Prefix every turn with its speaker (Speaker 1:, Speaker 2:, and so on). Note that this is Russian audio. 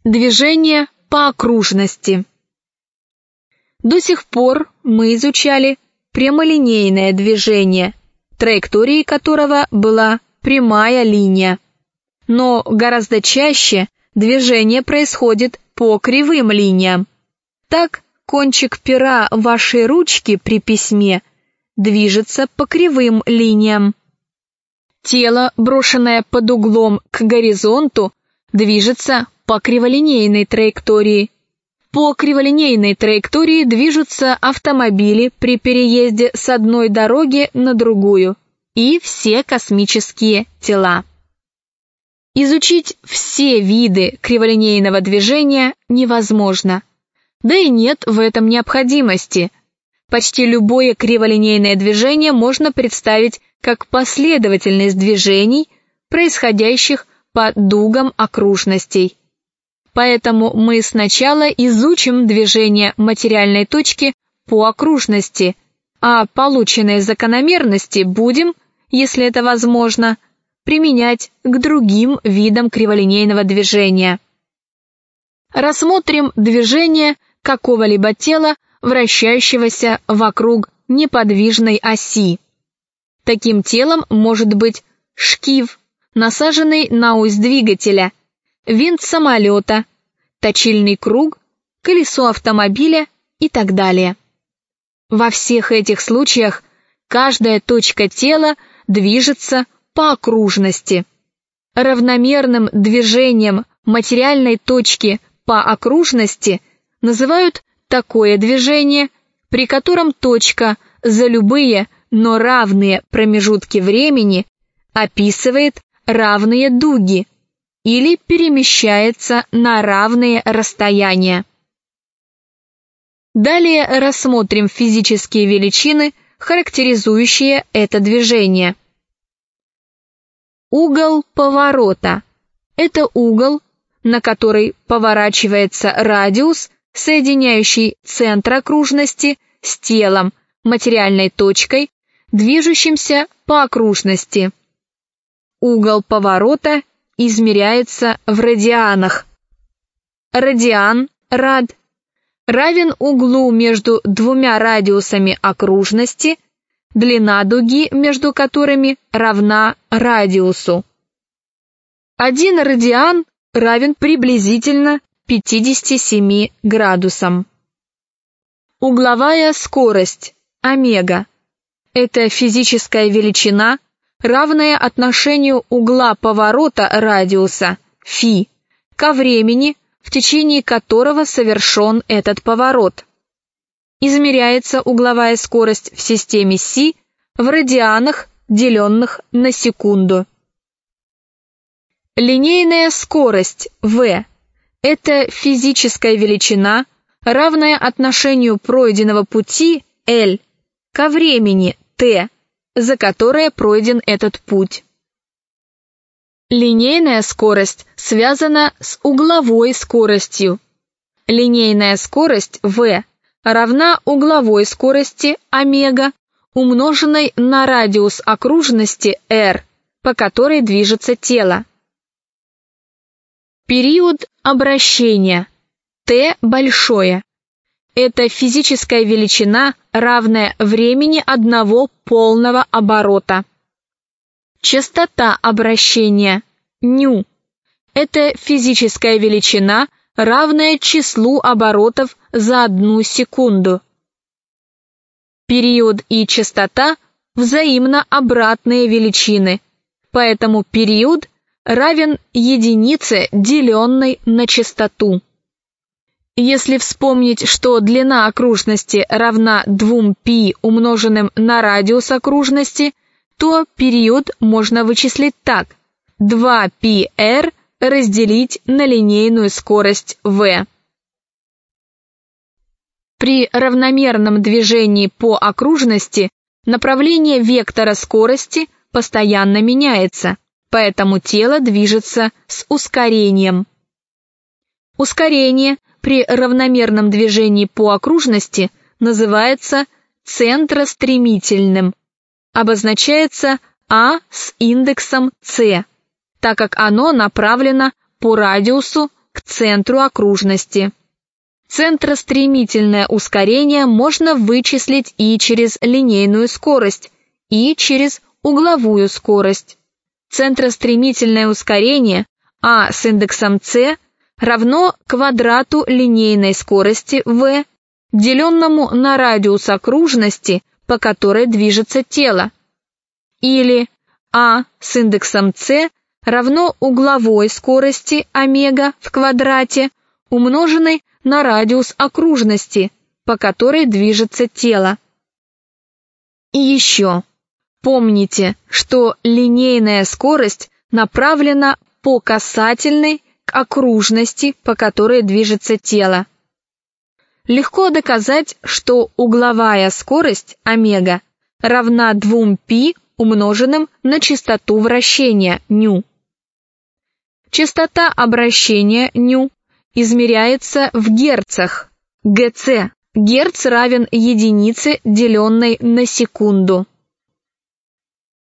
Speaker 1: Движение по окружности. До сих пор мы изучали прямолинейное движение, траекторией которого была прямая линия. Но гораздо чаще движение происходит по кривым линиям. Так, кончик пера вашей ручки при письме движется по кривым линиям. Тело, брошенное под углом к горизонту, движется по криволинейной траектории. По криволинейной траектории движутся автомобили при переезде с одной дороги на другую и все космические тела. Изучить все виды криволинейного движения невозможно. Да и нет в этом необходимости. Почти любое криволинейное движение можно представить как последовательность движений, происходящих по дугам окружностей. Поэтому мы сначала изучим движение материальной точки по окружности, а полученные закономерности будем, если это возможно, применять к другим видам криволинейного движения. Рассмотрим движение какого-либо тела, вращающегося вокруг неподвижной оси. Таким телом может быть шкив, насаженный на ось двигателя, винт самолета, точильный круг, колесо автомобиля и так далее. Во всех этих случаях каждая точка тела движется по окружности. Равномерным движением материальной точки по окружности называют такое движение, при котором точка за любые, но равные промежутки времени описывает равные дуги или перемещается на равные расстояния. Далее рассмотрим физические величины, характеризующие это движение. Угол поворота – это угол, на который поворачивается радиус, соединяющий центр окружности с телом, материальной точкой, движущимся по окружности. Угол поворота измеряется в радианах. Радиан, рад, равен углу между двумя радиусами окружности, длина дуги между которыми равна радиусу. 1 радиан равен приблизительно 57 градусам. Угловая скорость, омега, это физическая величина, равная отношению угла поворота радиуса, φ, ко времени, в течение которого совершен этот поворот. Измеряется угловая скорость в системе С в радианах, деленных на секунду. Линейная скорость, v, это физическая величина, равная отношению пройденного пути, L, ко времени, t, за которое пройден этот путь. Линейная скорость связана с угловой скоростью. Линейная скорость v равна угловой скорости омега, умноженной на радиус окружности r, по которой движется тело. Период обращения, t большое, это физическая величина, равная времени одного полного оборота. Частота обращения, νu, это физическая величина, равная числу оборотов за 1 секунду. Период и частота – взаимно обратные величины, поэтому период равен единице, деленной на частоту. Если вспомнить, что длина окружности равна 2π умноженным на радиус окружности, то период можно вычислить так: 2πr разделить на линейную скорость v. При равномерном движении по окружности направление вектора скорости постоянно меняется, поэтому тело движется с ускорением. Ускорение при равномерном движении по окружности называется центростремительным, обозначается А с индексом c, так как оно направлено по радиусу к центру окружности. Центростремительное ускорение можно вычислить и через линейную скорость, и через угловую скорость. Центростремительное ускорение а с индексом c равно квадрату линейной скорости v, деленному на радиус окружности, по которой движется тело. Или а с индексом c равно угловой скорости омега в квадрате, умноженной на радиус окружности, по которой движется тело. И еще. Помните, что линейная скорость направлена по касательной к окружности, по которой движется тело. Легко доказать, что угловая скорость омега равна 2π умноженным на частоту вращения ню. Частота обращения ню измеряется в герцах, ГЦ. Герц равен единице, деленной на секунду.